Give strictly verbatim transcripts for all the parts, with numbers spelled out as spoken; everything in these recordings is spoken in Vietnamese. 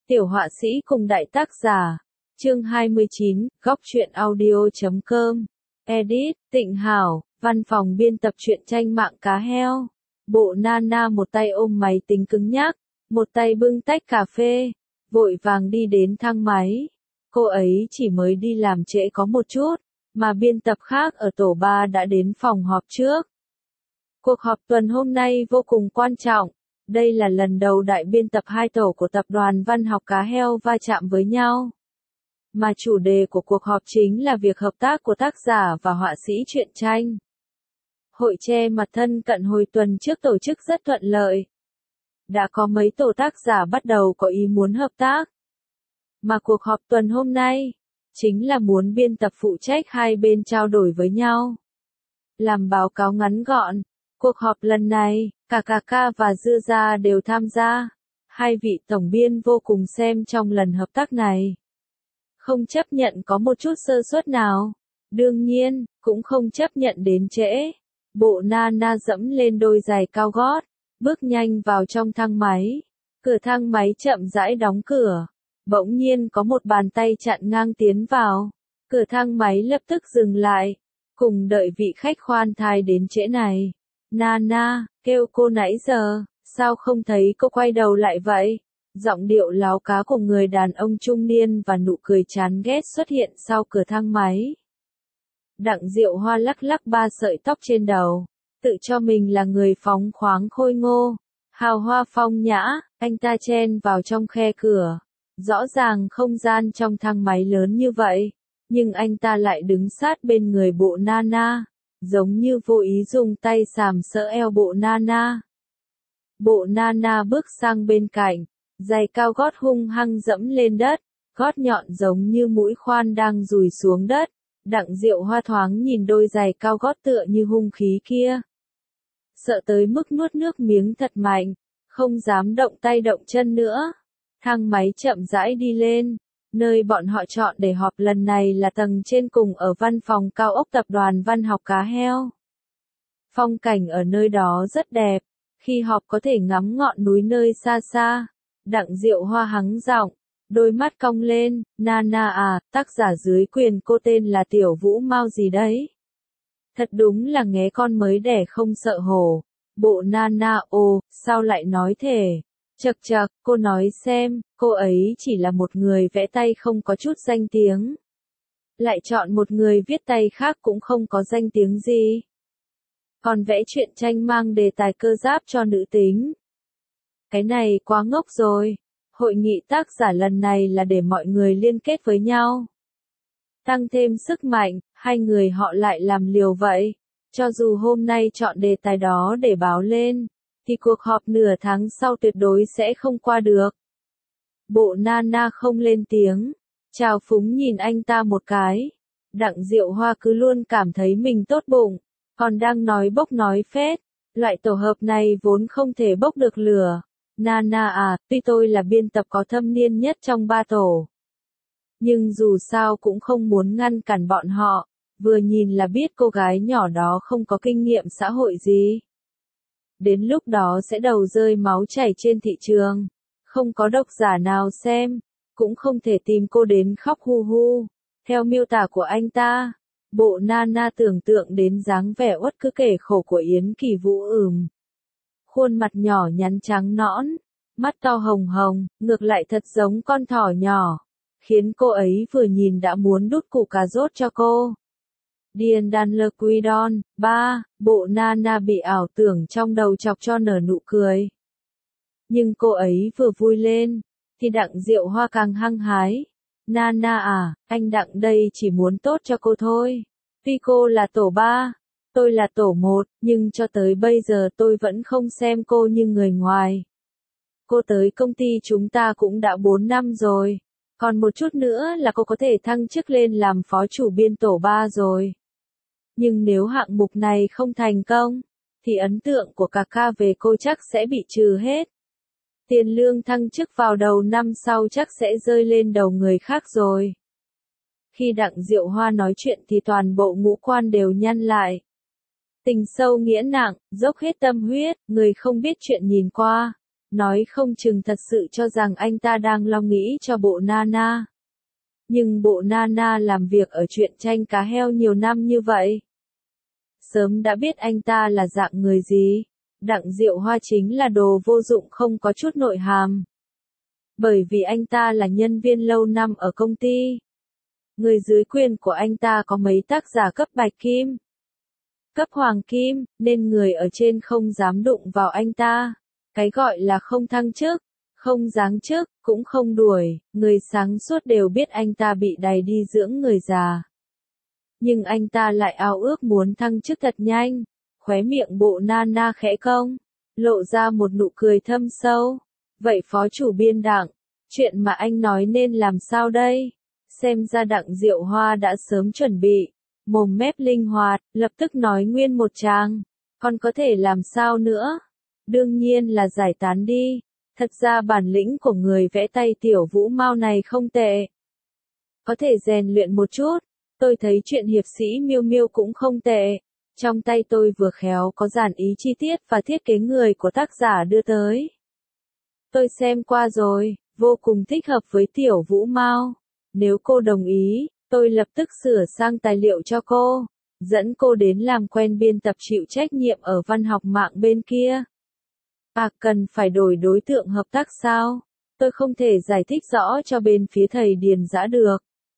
Tiểu họa sĩ cùng đại tác giả. Chương hai mươi chín, góc truyện audio chấm com. Edit, Tịnh Hảo, văn phòng biên tập truyện tranh mạng cá heo. Bộ Nana một tay ôm máy tính cứng nhắc, một tay bưng tách cà phê, vội vàng đi đến thang máy. Cô ấy chỉ mới đi làm trễ có một chút, mà biên tập khác ở tổ ba đã đến phòng họp trước. Cuộc họp tuần hôm nay vô cùng quan trọng. Đây là lần đầu đại biên tập hai tổ của tập đoàn văn học cá heo va chạm với nhau. Mà chủ đề của cuộc họp chính là việc hợp tác của tác giả và họa sĩ truyện tranh. Hội che mặt thân cận hồi tuần trước tổ chức rất thuận lợi. Đã có mấy tổ tác giả bắt đầu có ý muốn hợp tác. Mà cuộc họp tuần hôm nay, chính là muốn biên tập phụ trách hai bên trao đổi với nhau. Làm báo cáo ngắn gọn, cuộc họp lần này, cả Cà Ca và Dưa Gia đều tham gia. Hai vị tổng biên vô cùng xem trong lần hợp tác này. Không chấp nhận có một chút sơ suất nào. Đương nhiên, cũng không chấp nhận đến trễ. Bộ Nana dẫm lên đôi giày cao gót, bước nhanh vào trong thang máy. Cửa thang máy chậm rãi đóng cửa. Bỗng nhiên có một bàn tay chặn ngang tiến vào. Cửa thang máy lập tức dừng lại. Cùng đợi vị khách khoan thai đến trễ này. Nana, kêu cô nãy giờ, sao không thấy cô quay đầu lại vậy? Giọng điệu láo cá của người đàn ông trung niên và nụ cười chán ghét xuất hiện sau cửa thang máy. Đặng Diệu Hoa lắc lắc ba sợi tóc trên đầu, tự cho mình là người phóng khoáng khôi ngô, hào hoa phong nhã, anh ta chen vào trong khe cửa. Rõ ràng không gian trong thang máy lớn như vậy, nhưng anh ta lại đứng sát bên người bộ Nana. Giống như vô ý dùng tay sàm sỡ eo bộ Nana. Bộ Nana bước sang bên cạnh, giày cao gót hung hăng dẫm lên đất, gót nhọn giống như mũi khoan đang rùi xuống đất. Đặng Diệu Hoa thoáng nhìn đôi giày cao gót tựa như hung khí kia. Sợ tới mức nuốt nước miếng thật mạnh, không dám động tay động chân nữa. Thang máy chậm rãi đi lên. Nơi bọn họ chọn để họp lần này là tầng trên cùng ở văn phòng cao ốc tập đoàn văn học cá heo. Phong cảnh ở nơi đó rất đẹp, khi họp có thể ngắm ngọn núi nơi xa xa. Đặng Diệu Hoa hắng giọng, đôi mắt cong lên, Nana à, tác giả dưới quyền cô tên là Tiểu Vũ Mao gì đấy. Thật đúng là nghé con mới đẻ không sợ hổ. Bộ Nana ồ, sao lại nói thế? Chậc chậc, cô nói xem, cô ấy chỉ là một người vẽ tay không có chút danh tiếng. Lại chọn một người viết tay khác cũng không có danh tiếng gì. Còn vẽ truyện tranh mang đề tài cơ giáp cho nữ tính. Cái này quá ngốc rồi. Hội nghị tác giả lần này là để mọi người liên kết với nhau. Tăng thêm sức mạnh, hai người họ lại làm liều vậy. Cho dù hôm nay chọn đề tài đó để báo lên, thì cuộc họp nửa tháng sau tuyệt đối sẽ không qua được. Bộ Nana không lên tiếng, chào phúng nhìn anh ta một cái. Đặng Diệu Hoa cứ luôn cảm thấy mình tốt bụng, còn đang nói bốc nói phét. Loại tổ hợp này vốn không thể bốc được lửa. Nana à, tuy tôi là biên tập có thâm niên nhất trong ba tổ, nhưng dù sao cũng không muốn ngăn cản bọn họ. Vừa nhìn là biết cô gái nhỏ đó không có kinh nghiệm xã hội gì. Đến lúc đó sẽ đầu rơi máu chảy trên thị trường. Không có độc giả nào xem, cũng không thể tìm cô đến khóc hu hu. Theo miêu tả của anh ta, bộ Nana tưởng tượng đến dáng vẻ uất cứ kể khổ của Yến Kỳ Vũ ừm. Khuôn mặt nhỏ nhắn trắng nõn, mắt to hồng hồng, ngược lại thật giống con thỏ nhỏ. Khiến cô ấy vừa nhìn đã muốn đút củ cà rốt cho cô. Điền đàn lơ quy đon, ba, bộ Nana bị ảo tưởng trong đầu chọc cho nở nụ cười. Nhưng cô ấy vừa vui lên, thì Đặng Diệu Hoa càng hăng hái. Nana à, anh Đặng đây chỉ muốn tốt cho cô thôi. Tuy cô là tổ ba, tôi là tổ một, nhưng cho tới bây giờ tôi vẫn không xem cô như người ngoài. Cô tới công ty chúng ta cũng đã bốn năm rồi. Còn một chút nữa là cô có thể thăng chức lên làm phó chủ biên tổ ba rồi. Nhưng nếu hạng mục này không thành công, thì ấn tượng của Cà Ca về cô chắc sẽ bị trừ hết. Tiền lương thăng chức vào đầu năm sau chắc sẽ rơi lên đầu người khác rồi. Khi Đặng Diệu Hoa nói chuyện thì toàn bộ ngũ quan đều nhăn lại. Tình sâu nghĩa nặng, dốc hết tâm huyết, người không biết chuyện nhìn qua. Nói không chừng thật sự cho rằng anh ta đang lo nghĩ cho bộ Nana. Nhưng bộ Nana làm việc ở truyện tranh cá heo nhiều năm như vậy. Sớm đã biết anh ta là dạng người gì. Đặng Diệu Hoa chính là đồ vô dụng không có chút nội hàm. Bởi vì anh ta là nhân viên lâu năm ở công ty. Người dưới quyền của anh ta có mấy tác giả cấp bạch kim, cấp hoàng kim, nên người ở trên không dám đụng vào anh ta. Cái gọi là không thăng chức, không giáng chức, cũng không đuổi, người sáng suốt đều biết anh ta bị đày đi dưỡng người già. Nhưng anh ta lại ao ước muốn thăng chức thật nhanh, khóe miệng bộ Nana khẽ cong, lộ ra một nụ cười thâm sâu. Vậy phó chủ biên Đặng, chuyện mà anh nói nên làm sao đây? Xem ra Đặng Diệu Hoa đã sớm chuẩn bị, mồm mép linh hoạt, lập tức nói nguyên một tràng. Còn có thể làm sao nữa? Đương nhiên là giải tán đi. Thật ra bản lĩnh của người vẽ tay Tiểu Vũ Mao này không tệ. Có thể rèn luyện một chút. Tôi thấy chuyện hiệp sĩ Miêu Miêu cũng không tệ. Trong tay tôi vừa khéo có dàn ý chi tiết và thiết kế người của tác giả đưa tới. Tôi xem qua rồi, vô cùng thích hợp với Tiểu Vũ Mao. Nếu cô đồng ý, tôi lập tức sửa sang tài liệu cho cô, dẫn cô đến làm quen biên tập chịu trách nhiệm ở văn học mạng bên kia. À, cần phải đổi đối tượng hợp tác sao? Tôi không thể giải thích rõ cho bên phía thầy Điền Dã được.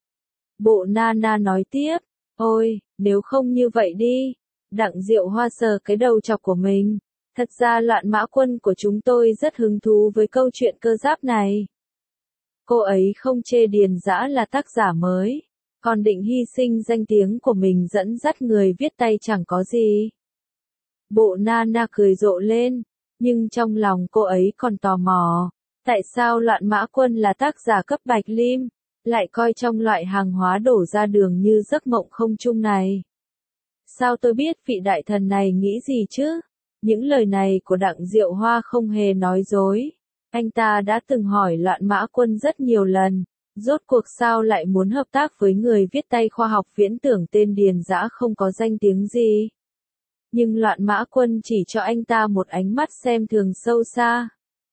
Bộ Nana nói tiếp, ôi, nếu không như vậy đi. Đặng Diệu Hoa sờ cái đầu chọc của mình. Thật ra Loạn Mã Quân của chúng tôi rất hứng thú với câu chuyện cơ giáp này. Cô ấy không chê Điền Dã là tác giả mới, còn định hy sinh danh tiếng của mình dẫn dắt người viết tay chẳng có gì. Bộ Nana cười rộ lên, nhưng trong lòng cô ấy còn tò mò, tại sao Loạn Mã Quân là tác giả cấp bạch lim, lại coi trong loại hàng hóa đổ ra đường như giấc mộng không chung này. Sao tôi biết vị đại thần này nghĩ gì chứ? Những lời này của Đặng Diệu Hoa không hề nói dối. Anh ta đã từng hỏi Loạn Mã Quân rất nhiều lần, rốt cuộc sao lại muốn hợp tác với người viết tay khoa học viễn tưởng tên Điền Dã không có danh tiếng gì. Nhưng Loạn Mã Quân chỉ cho anh ta một ánh mắt xem thường sâu xa.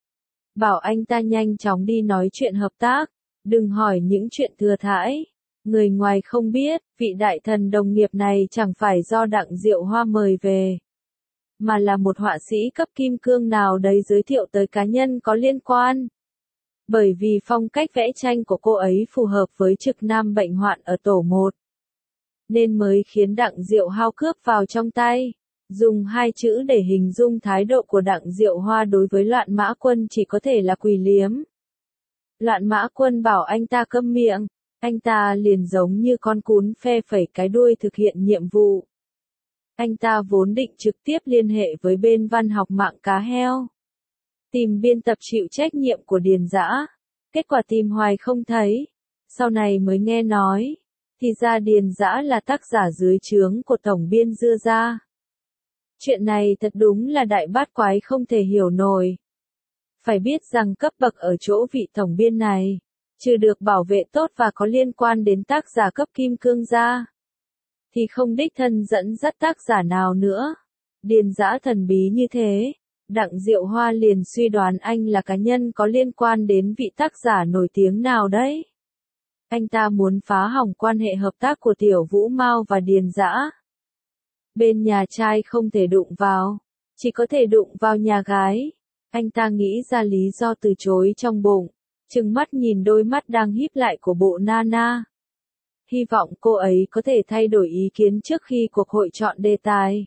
Bảo anh ta nhanh chóng đi nói chuyện hợp tác, đừng hỏi những chuyện thừa thãi. Người ngoài không biết, vị đại thần đồng nghiệp này chẳng phải do Đặng Diệu Hoa mời về, mà là một họa sĩ cấp kim cương nào đấy giới thiệu tới cá nhân có liên quan. Bởi vì phong cách vẽ tranh của cô ấy phù hợp với trực nam bệnh hoạn ở tổ một, nên mới khiến Đặng Diệu Hoa cướp vào trong tay. Dùng hai chữ để hình dung thái độ của Đặng Diệu Hoa đối với Loạn Mã Quân chỉ có thể là quỳ liếm. Loạn Mã Quân bảo anh ta câm miệng, anh ta liền giống như con cún phe phẩy cái đuôi thực hiện nhiệm vụ. Anh ta vốn định trực tiếp liên hệ với bên văn học mạng cá heo, tìm biên tập chịu trách nhiệm của Điền Dã. Kết quả tìm hoài không thấy, sau này mới nghe nói, thì ra Điền Dã là tác giả dưới trướng của tổng biên Dưa Gia. Chuyện này thật đúng là đại bát quái không thể hiểu nổi. Phải biết rằng cấp bậc ở chỗ vị tổng biên này, trừ được bảo vệ tốt và có liên quan đến tác giả cấp kim cương ra, thì không đích thân dẫn dắt tác giả nào nữa. Điền Dã thần bí như thế, Đặng Diệu Hoa liền suy đoán anh là cá nhân có liên quan đến vị tác giả nổi tiếng nào đấy. Anh ta muốn phá hỏng quan hệ hợp tác của Tiểu Vũ Mao và Điền Dã. Bên nhà trai không thể đụng vào, chỉ có thể đụng vào nhà gái. Anh ta nghĩ ra lý do từ chối trong bụng, trừng mắt nhìn đôi mắt đang híp lại của bộ Nana. Hy vọng cô ấy có thể thay đổi ý kiến trước khi cuộc hội chọn đề tài.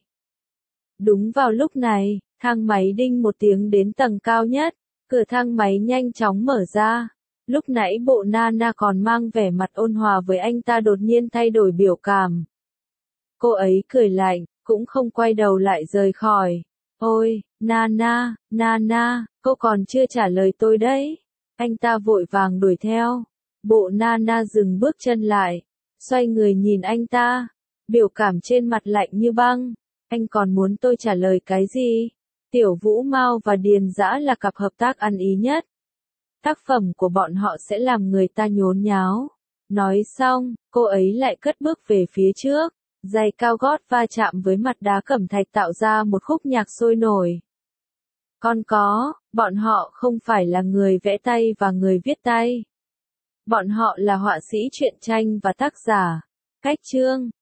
Đúng vào lúc này, thang máy đinh một tiếng đến tầng cao nhất, cửa thang máy nhanh chóng mở ra. Lúc nãy bộ Nana còn mang vẻ mặt ôn hòa với anh ta đột nhiên thay đổi biểu cảm. Cô ấy cười lạnh, cũng không quay đầu lại rời khỏi. Ôi, Nana, Nana, cô còn chưa trả lời tôi đấy. Anh ta vội vàng đuổi theo. Bộ Nana dừng bước chân lại, xoay người nhìn anh ta, biểu cảm trên mặt lạnh như băng. Anh còn muốn tôi trả lời cái gì? Tiểu Vũ Mao và Điền Dã là cặp hợp tác ăn ý nhất. Tác phẩm của bọn họ sẽ làm người ta nhốn nháo. Nói xong, cô ấy lại cất bước về phía trước, giày cao gót va chạm với mặt đá cẩm thạch tạo ra một khúc nhạc sôi nổi. Con có, bọn họ không phải là người vẽ tay và người viết tay. Bọn họ là họa sĩ truyện tranh và tác giả. Cách chương